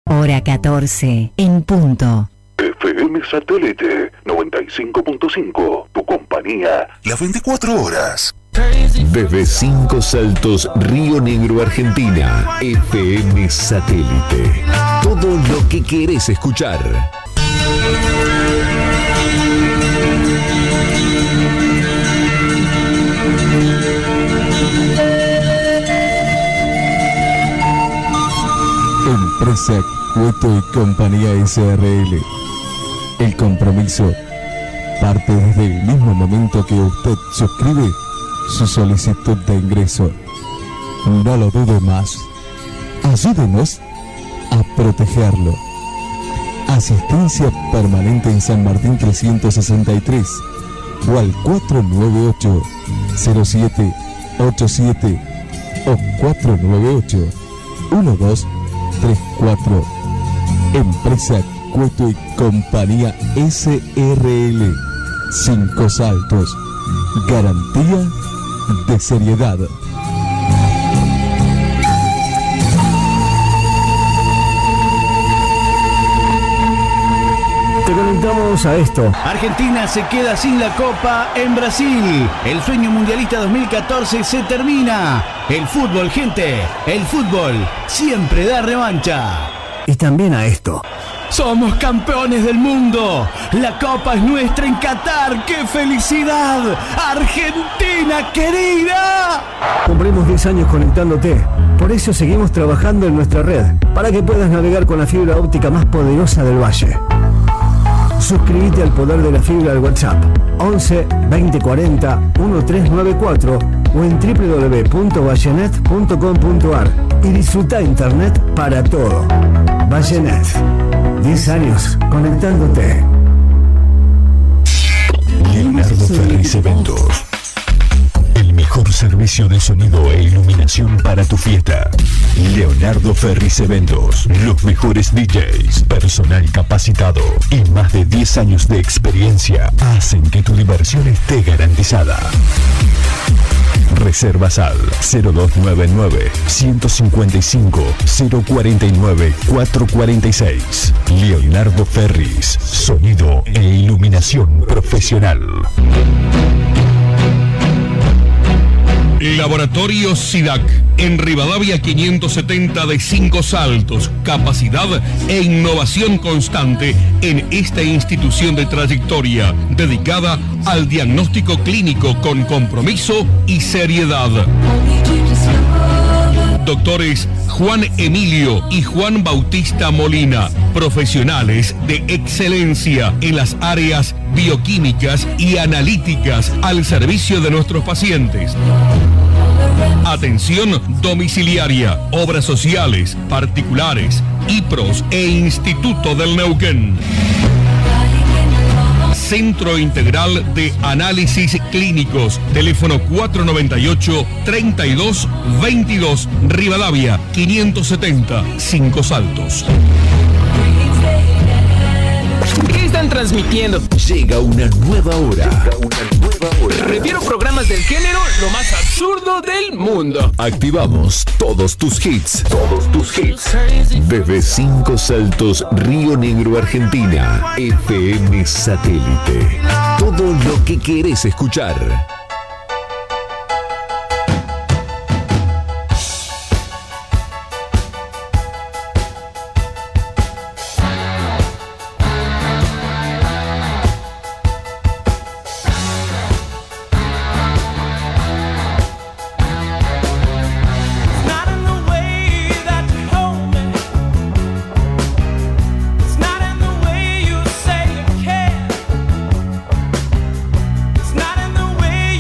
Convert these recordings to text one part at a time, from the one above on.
Hora 14, en punto. FM Satélite 95.5, tu compañía las 24 horas. Desde 5 Saltos, Río Negro, Argentina. FM Satélite. Todo lo que querés escuchar. Empresa Cueto y Compañía S.R.L. El compromiso parte desde el mismo momento que usted suscribe su solicitud de ingreso. No lo dude más. Ayúdenos a protegerlo. Asistencia permanente en San Martín 363 o al 498-0787 o 498-1234. Empresa Cueto y Compañía S.R.L. 5 Saltos. Garantía de seriedad. Te conectamos a esto. Argentina se queda sin la Copa en Brasil. El sueño mundialista 2014 se termina. El fútbol, gente. El fútbol siempre da revancha. Y también a esto. ¡Somos campeones del mundo! ¡La Copa es nuestra en Qatar! ¡Qué felicidad! ¡Argentina querida! Cumplimos 10 años conectándote. Por eso seguimos trabajando en nuestra red, para que puedas navegar con la fibra óptica más poderosa del Valle. Suscríbete al poder de la fibra al WhatsApp 11 20 40 1394 o en www.vallenet.com.ar y disfruta internet para todo. Vallenet. 10 años conectándote. Leonardo Ferris Eventos. El mejor servicio de sonido e iluminación para tu fiesta. Leonardo Ferris Eventos. Los mejores DJs, personal capacitado y más de 10 años de experiencia hacen que tu diversión esté garantizada. Reservas al 0299-155-049-446. Leonardo Ferris. Sonido e iluminación profesional. Laboratorio SIDAC, en Rivadavia 570 de 5 Saltos. Capacidad e innovación constante en esta institución de trayectoria, dedicada al diagnóstico clínico con compromiso y seriedad. Doctores Juan Emilio y Juan Bautista Molina, profesionales de excelencia en las áreas bioquímicas y analíticas al servicio de nuestros pacientes. Atención domiciliaria, obras sociales, particulares, IPROS e Instituto del Neuquén. Centro Integral de Análisis Clínicos. Teléfono 498-3222. Rivadavia 570, 5 Saltos. ¿Qué están transmitiendo? Llega una nueva hora. Refiero programas del género lo más absurdo del mundo. Activamos todos tus hits. Desde 5 Saltos, Río Negro, Argentina. FM Satélite. Todo lo que querés escuchar. Not in the way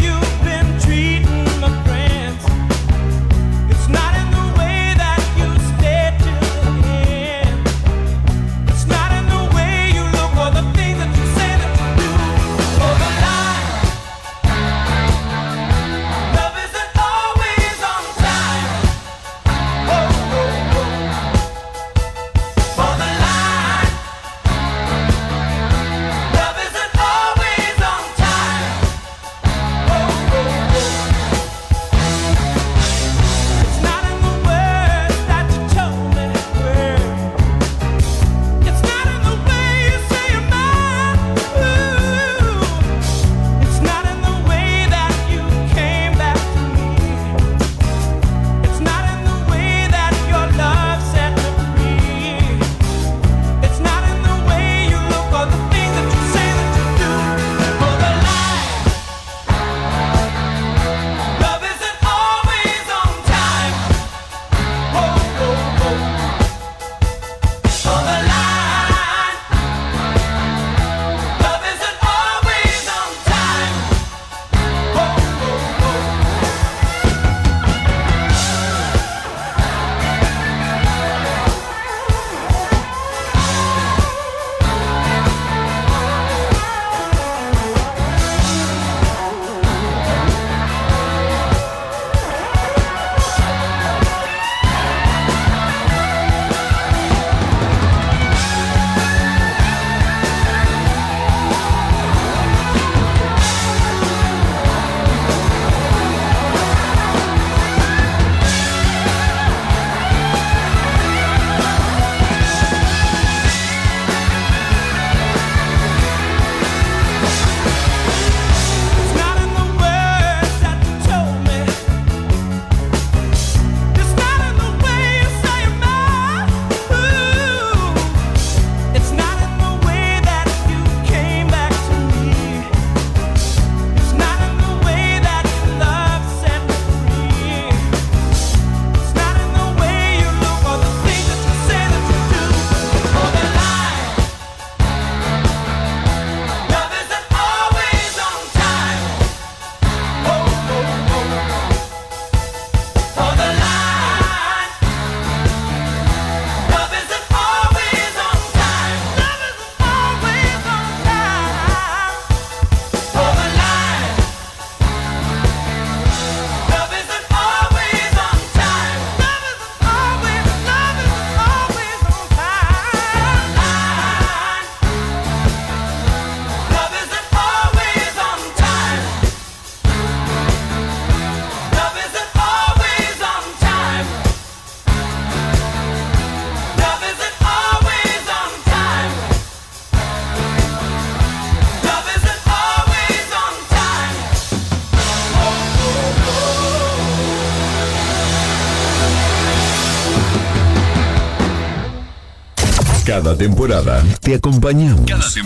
Cada temporada te acompañamos.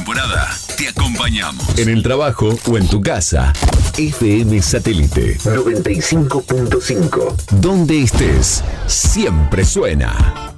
En el trabajo o en tu casa. FM Satélite 95.5. Donde estés, siempre suena.